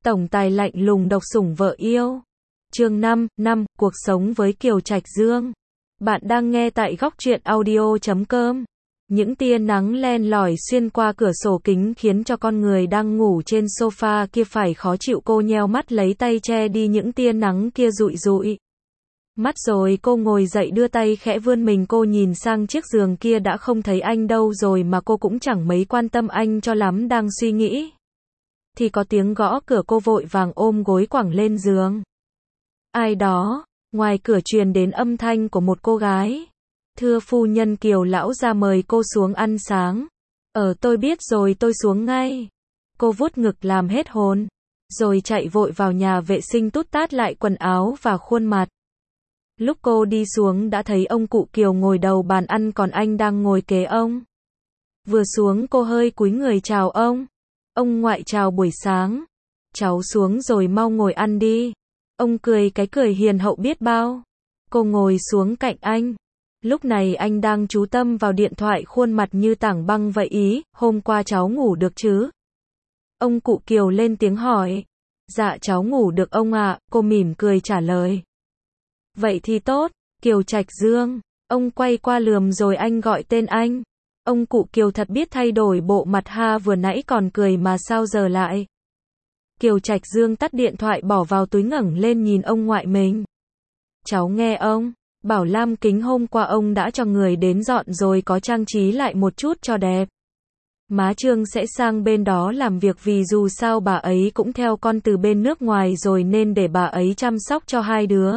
Tổng tài lạnh lùng độc sủng vợ yêu. Chương 5, cuộc sống với Kiều Trạch Dương. Bạn đang nghe tại góc truyện audio.com. Những tia nắng len lỏi xuyên qua cửa sổ kính khiến cho con người đang ngủ trên sofa kia phải khó chịu. Cô nheo mắt lấy tay che đi những tia nắng kia rụi rụi mắt rồi cô ngồi dậy đưa tay khẽ vươn mình. Cô nhìn sang chiếc giường kia đã không thấy anh đâu rồi mà cô cũng chẳng mấy quan tâm anh cho lắm. Đang suy nghĩ thì có tiếng gõ cửa. Cô vội vàng ôm gối quẳng lên giường. Ai đó? Ngoài cửa truyền đến âm thanh của một cô gái. Thưa phu nhân, Kiều lão gia mời cô xuống ăn sáng. Tôi biết rồi, tôi xuống ngay. Cô vuốt ngực làm hết hồn, rồi chạy vội vào nhà vệ sinh tút tát lại quần áo và khuôn mặt. Lúc cô đi xuống đã thấy ông cụ Kiều ngồi đầu bàn ăn, còn anh đang ngồi kế ông. Vừa xuống cô hơi cúi người chào ông. Ông ngoại chào buổi sáng. Cháu xuống rồi mau ngồi ăn đi. Ông cười cái cười hiền hậu biết bao. Cô ngồi xuống cạnh anh. Lúc này anh đang chú tâm vào điện thoại, khuôn mặt như tảng băng vậy. Ý, hôm qua cháu ngủ được chứ? Ông cụ Kiều lên tiếng hỏi. Dạ cháu ngủ được ông ạ, cô mỉm cười trả lời. Vậy thì tốt, Kiều Trạch Dương. Ông quay qua lườm rồi anh gọi tên anh. Ông cụ Kiều thật biết thay đổi bộ mặt ha, vừa nãy còn cười mà sao giờ lại. Kiều Trạch Dương tắt điện thoại bỏ vào túi, ngẩng lên nhìn ông ngoại mình. Cháu nghe ông bảo Lam Kính hôm qua ông đã cho người đến dọn rồi, có trang trí lại một chút cho đẹp. Má Trương sẽ sang bên đó làm việc, vì dù sao bà ấy cũng theo con từ bên nước ngoài rồi, nên để bà ấy chăm sóc cho hai đứa.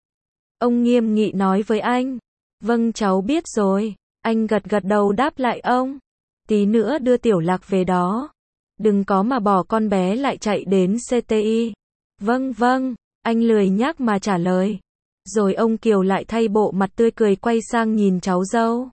Ông nghiêm nghị nói với anh. Vâng cháu biết rồi. Anh gật gật đầu đáp lại ông. Tí nữa đưa Tiểu Lạc về đó. Đừng có mà bỏ con bé lại chạy đến CTI. Vâng vâng, anh lười nhác mà trả lời. Rồi ông Kiều lại thay bộ mặt tươi cười quay sang nhìn cháu dâu.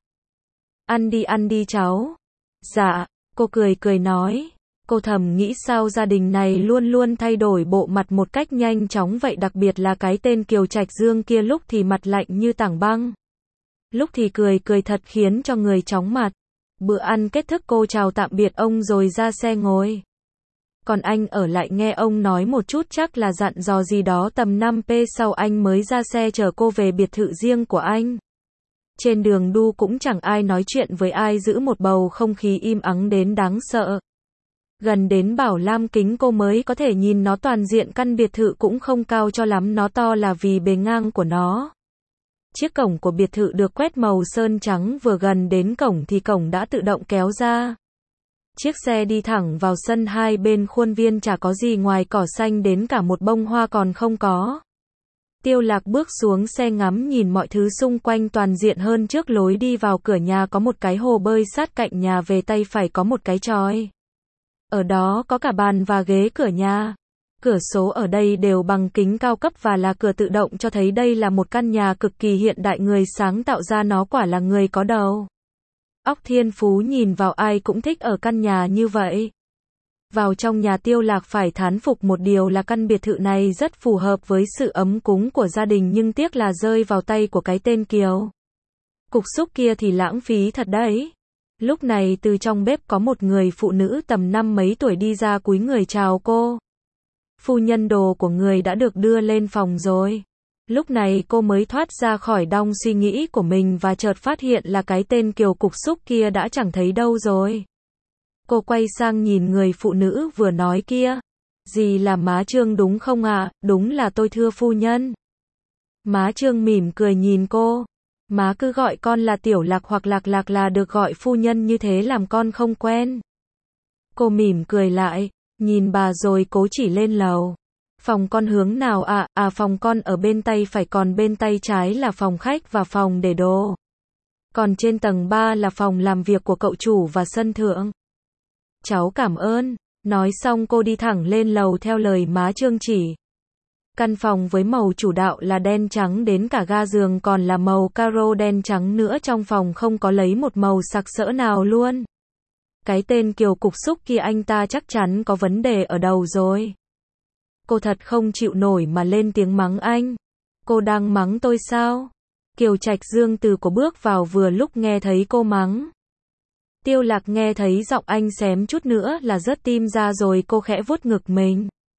Ăn đi cháu. Dạ, cô cười cười nói. Cô thầm nghĩ sao gia đình này luôn luôn thay đổi bộ mặt một cách nhanh chóng vậy, đặc biệt là cái tên Kiều Trạch Dương kia, lúc thì mặt lạnh như tảng băng, lúc thì cười cười thật khiến cho người chóng mặt. Bữa ăn kết thúc cô chào tạm biệt ông rồi ra xe ngồi. Còn anh ở lại nghe ông nói một chút, chắc là dặn dò gì đó. Tầm 5 sau anh mới ra xe chở cô về biệt thự riêng của anh. Trên đường đu cũng chẳng ai nói chuyện với ai, giữ một bầu không khí im ắng đến đáng sợ. Gần đến Bảo Lam Kính cô mới có thể nhìn nó toàn diện. Căn biệt thự cũng không cao cho lắm, nó to là vì bề ngang của nó. Chiếc cổng của biệt thự được quét màu sơn trắng, vừa gần đến cổng thì cổng đã tự động kéo ra. Chiếc xe đi thẳng vào sân, hai bên khuôn viên chả có gì ngoài cỏ xanh, đến cả một bông hoa còn không có. Tiêu Lạc bước xuống xe ngắm nhìn mọi thứ xung quanh toàn diện hơn. Trước lối đi vào cửa nhà có một cái hồ bơi, sát cạnh nhà về tay phải có một cái chòi. Ở đó có cả bàn và ghế. Cửa nhà, cửa sổ ở đây đều bằng kính cao cấp và là cửa tự động, cho thấy đây là một căn nhà cực kỳ hiện đại. Người sáng tạo ra nó quả là người có đầu óc thiên phú, nhìn vào ai cũng thích ở căn nhà như vậy. Vào trong nhà, Tiêu Lạc phải thán phục một điều là căn biệt thự này rất phù hợp với sự ấm cúng của gia đình, nhưng tiếc là rơi vào tay của cái tên Kiều Cục Xúc kia thì lãng phí thật đấy. Lúc này từ trong bếp có một người phụ nữ tầm năm mấy tuổi đi ra, cúi người chào cô. Phu nhân, đồ của người đã được đưa lên phòng rồi. Lúc này cô mới thoát ra khỏi đong suy nghĩ của mình và chợt phát hiện là cái tên Kiều Cục Xúc kia đã chẳng thấy đâu rồi. Cô quay sang nhìn người phụ nữ vừa nói kia. Dì là má Trương đúng không ạ? Đúng là tôi thưa phu nhân. Má Trương mỉm cười nhìn cô. Má cứ gọi con là Tiểu Lạc hoặc Lạc Lạc là được, gọi phu nhân như thế làm con không quen. Cô mỉm cười lại, nhìn bà rồi cố chỉ lên lầu. Phòng con hướng nào ạ? Phòng con ở bên tay phải, còn bên tay trái là phòng khách và phòng để đồ. Còn trên tầng 3 là phòng làm việc của cậu chủ và sân thượng. Cháu cảm ơn. Nói xong cô đi thẳng lên lầu theo lời má Trương chỉ. Căn phòng với màu chủ đạo là đen trắng, đến cả ga giường còn là màu caro đen trắng nữa. Trong phòng không có lấy một màu sặc sỡ nào luôn. Cái tên Kiều Cục Xúc kia, anh ta chắc chắn có vấn đề ở đầu rồi. Cô thật không chịu nổi mà lên tiếng mắng anh. Cô đang mắng tôi sao? Kiều Trạch Dương từ cổ bước vào vừa lúc nghe thấy cô mắng. Tiêu Lạc nghe thấy giọng anh xém chút nữa là rớt tim ra rồi, cô khẽ vuốt ngực mình.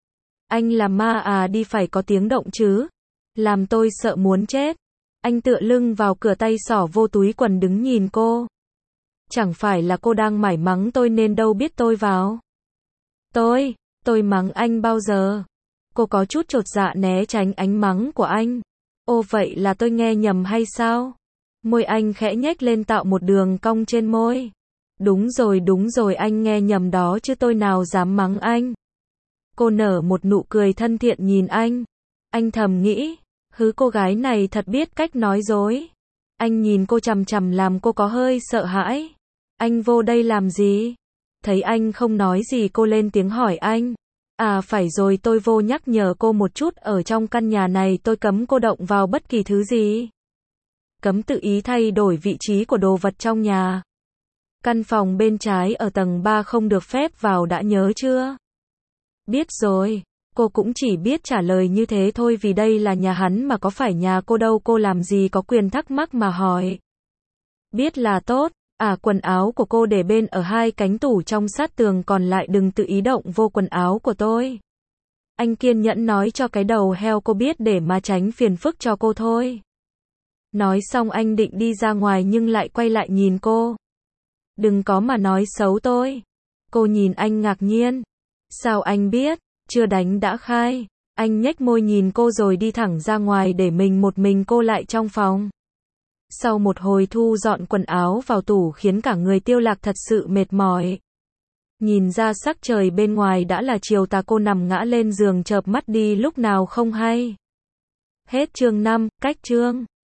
Anh là ma à, đi phải có tiếng động chứ. Làm tôi sợ muốn chết. Anh tựa lưng vào cửa, tay xỏ vô túi quần đứng nhìn cô. Chẳng phải là cô đang mải mắng tôi nên đâu biết tôi vào. Tôi mắng anh bao giờ? Cô có chút chột dạ né tránh ánh mắng của anh. Ô, vậy là tôi nghe nhầm hay sao? Môi anh khẽ nhếch lên tạo một đường cong trên môi. Đúng rồi, anh nghe nhầm đó chứ tôi nào dám mắng anh. Cô nở một nụ cười thân thiện nhìn anh. Anh thầm nghĩ, cô gái này thật biết cách nói dối. Anh nhìn cô chằm chằm làm cô có hơi sợ hãi. Anh vô đây làm gì? Thấy anh không nói gì, cô lên tiếng hỏi anh. À phải rồi, tôi vô nhắc nhở cô một chút, ở trong căn nhà này tôi cấm cô động vào bất kỳ thứ gì. Cấm tự ý thay đổi vị trí của đồ vật trong nhà. Căn phòng bên trái ở tầng 3 không được phép vào, đã nhớ chưa? Biết rồi. Cô cũng chỉ biết trả lời như thế thôi, vì đây là nhà hắn mà có phải nhà cô đâu, cô làm gì có quyền thắc mắc mà hỏi. Biết là tốt. À, quần áo của cô để bên ở 2 cánh tủ trong sát tường, còn lại đừng tự ý động vô quần áo của tôi. Anh kiên nhẫn nói cho cái đầu heo cô biết để mà tránh phiền phức cho cô thôi. Nói xong anh định đi ra ngoài nhưng lại quay lại nhìn cô. Đừng có mà nói xấu tôi. Cô nhìn anh ngạc nhiên. Sao anh biết? Chưa đánh đã khai. Anh nhếch môi nhìn cô rồi đi thẳng ra ngoài để một mình cô lại trong phòng. Sau một hồi thu dọn quần áo vào tủ khiến cả người Tiêu Lạc thật sự mệt mỏi. Nhìn ra sắc trời bên ngoài đã là chiều tà, cô nằm ngã lên giường chợp mắt đi lúc nào không hay. Hết chương 5, cách chương